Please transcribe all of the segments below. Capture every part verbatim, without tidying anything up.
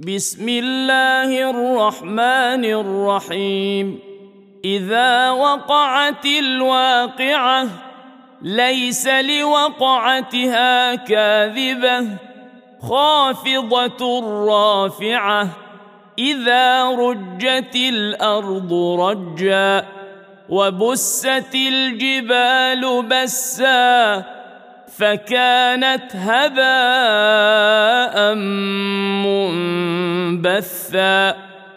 بسم الله الرحمن الرحيم. إذا وقعت الواقعة ليس لوقعتها كاذبة خافضة رافعة إذا رجت الأرض رجا وبست الجبال بسا فكانت هباء منبثا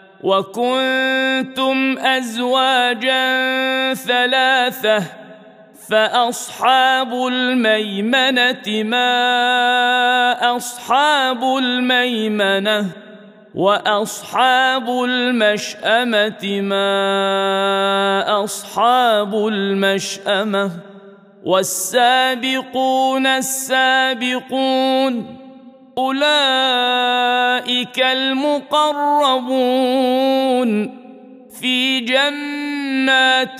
وكنتم أزواجا ثلاثة فأصحاب الميمنة ما أصحاب الميمنة وأصحاب المشأمة ما أصحاب المشأمة والسابقون السابقون أولئك المقربون في جنات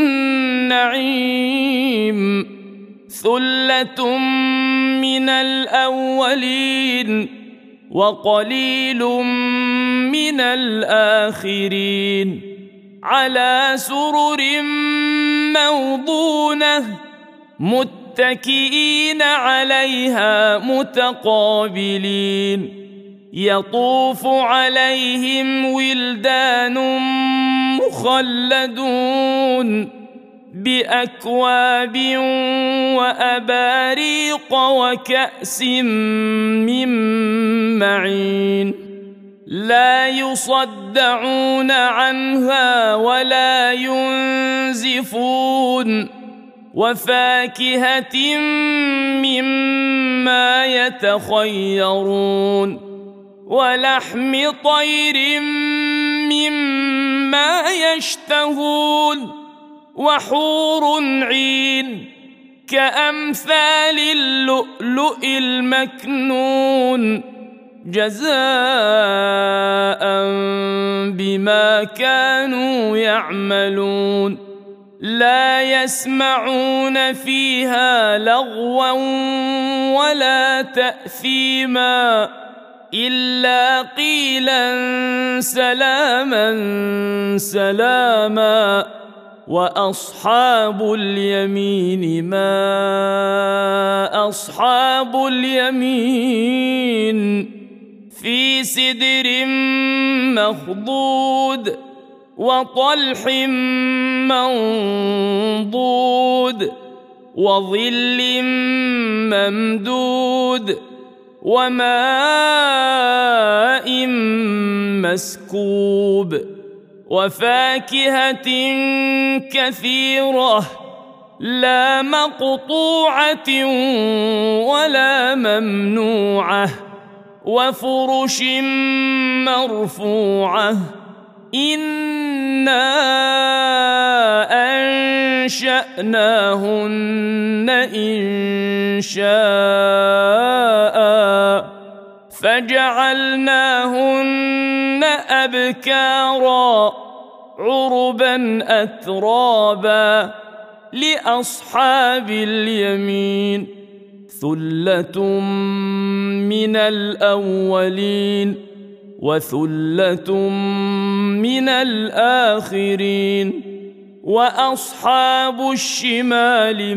النعيم ثلة من الأولين وقليل من الآخرين على سرر موضونة متكئين عليها متقابلين يطوف عليهم ولدان مخلدون بأكواب وأباريق وكأس من معين لا يصدعون عنها ولا ينزفون وفاكهة مما يتخيرون ولحم طير مما يشتهون وحور عين كأمثال اللؤلؤ المكنون جزاء بما كانوا يعملون لا يسمعون فيها لغوا ولا تأثيما إلا قيلا سلاما سلاما وأصحاب اليمين ما أصحاب اليمين في سدر مخضود وطلح منضود وظل ممدود وماء مسكوب وفاكهة كثيرة لا مقطوعة ولا ممنوعة وفرش مرفوعة إنا أنشأناهن إنشاء فجعلناهن أبكارا عربا أترابا لأصحاب اليمين ثلة من الأولين وثلة من الآخرين وأصحاب الشمال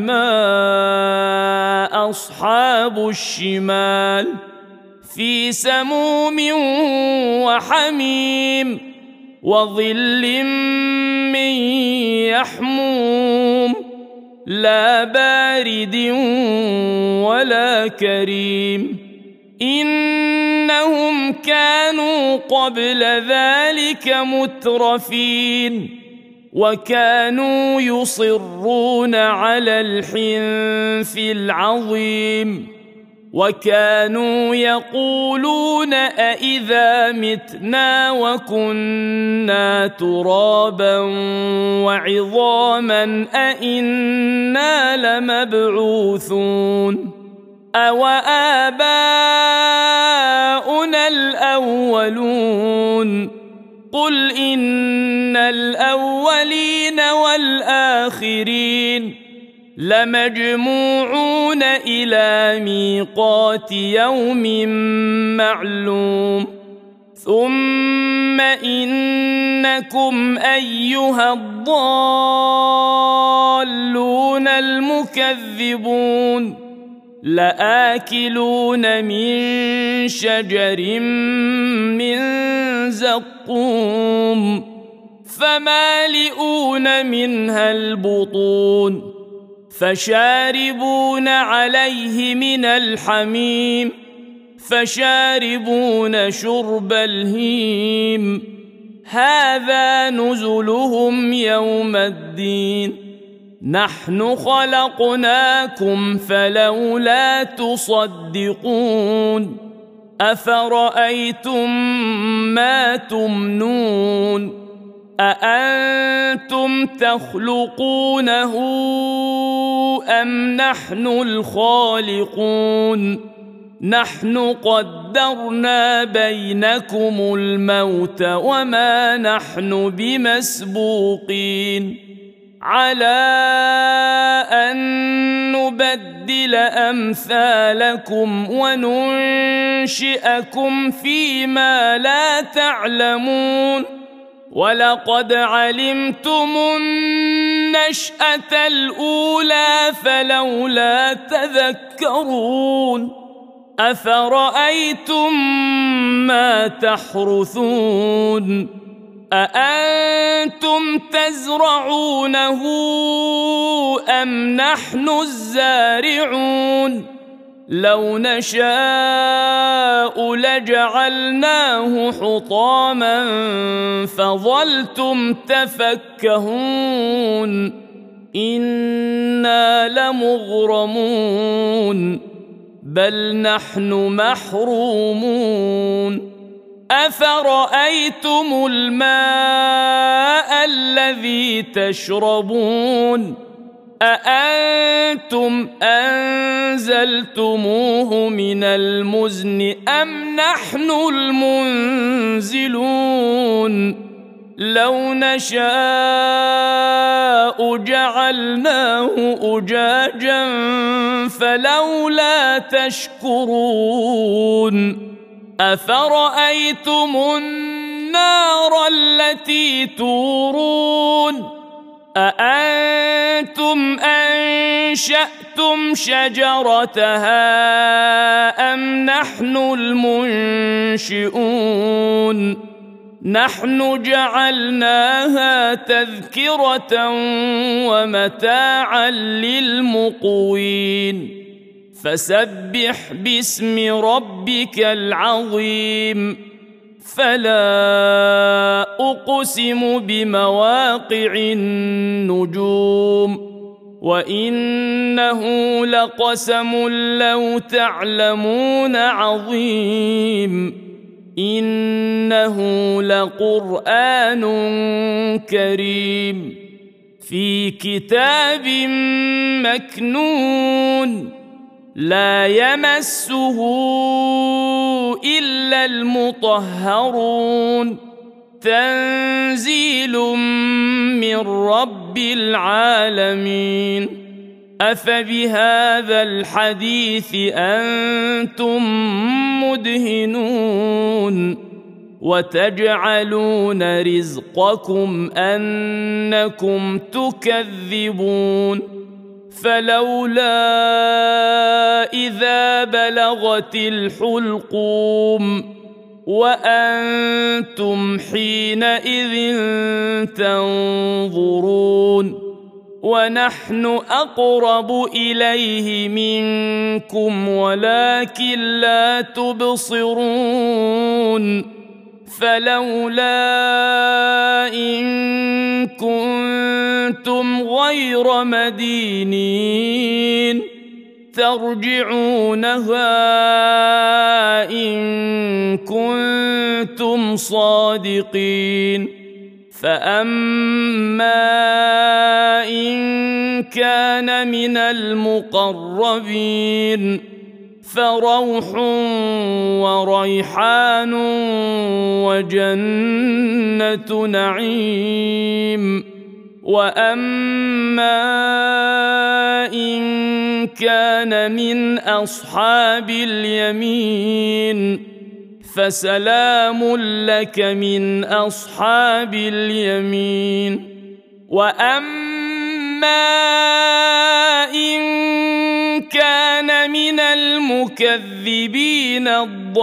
ما أصحاب الشمال في سموم وحميم وظل من يحموم لا بارد ولا كريم إنهم كانوا قبل ذلك مترفين وكانوا يصرون على الحنث العظيم وكانوا يقولون أإذا متنا وكنا ترابا وعظاما أإنا لمبعوثون أو آباؤنا الأولون قل إن الأولين والآخرين لمجموعون إلى ميقات يوم معلوم ثم إنكم أيها الضالون المكذبون لآكلون من شجر من زقوم فمالئون منها البطون فشاربون عليه من الحميم فشاربون شرب الهيم هذا نزلهم يوم الدين نحن خلقناكم فلولا تصدقون أفرأيتم ما تمنون أأنتم تخلقونه أم نحن الخالقون نحن قدرنا بينكم الموت وما نحن بمسبوقين على أن نبدل أمثالكم وننشئكم فيما لا تعلمون ولقد علمتم النشأة الأولى فلولا تذكرون أفرأيتم ما تحرثون أأنتم تزرعونه أم نحن الزارعون لو نشاء لجعلناه حطاما فظلتم تفكهون إنا لمغرمون بل نحن محرومون أفرأيتم الماء الذي تشربون أأنتم أنزلتموه من المزن أم نحن المنزلون لو نشاء جعلناه أجاجا فلولا تشكرون أفرأيتم النار التي تورون أأنتم أنشأتم شجرتها أم نحن المنشئون نحن جعلناها تذكرة ومتاعا للمقوين فسبح باسم ربك العظيم فلا أقسم بمواقع النجوم وإنه لقسم لو تعلمون عظيم إنه لقرآن كريم في كتاب مكنون لا يمسه إلا المطهرون تنزيل من رب العالمين أفبهذا الحديث أنتم مدهنون وتجعلون رزقكم أنكم تكذبون فلولا إذا بلغت الحلقوم وأنتم حينئذ تنظرون ونحن أقرب إليه منكم ولكن لا تبصرون فلولا إن كنتم غير مدينين ترجعونها إن كنتم صادقين فأما إن كان من المقربين فروح وريحان وجنة نعيم وأما إن كان من أصحاب اليمين فسلام لك من أصحاب اليمين. وأما إن كان من المكذبين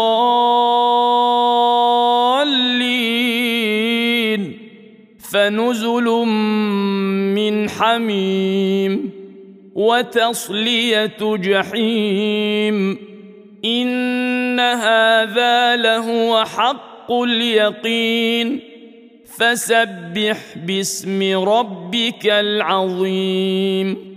الضالين فنزل من حميم وتصلية جحيم. إن هذا لهو حق اليقين. فسبح باسم ربك العظيم.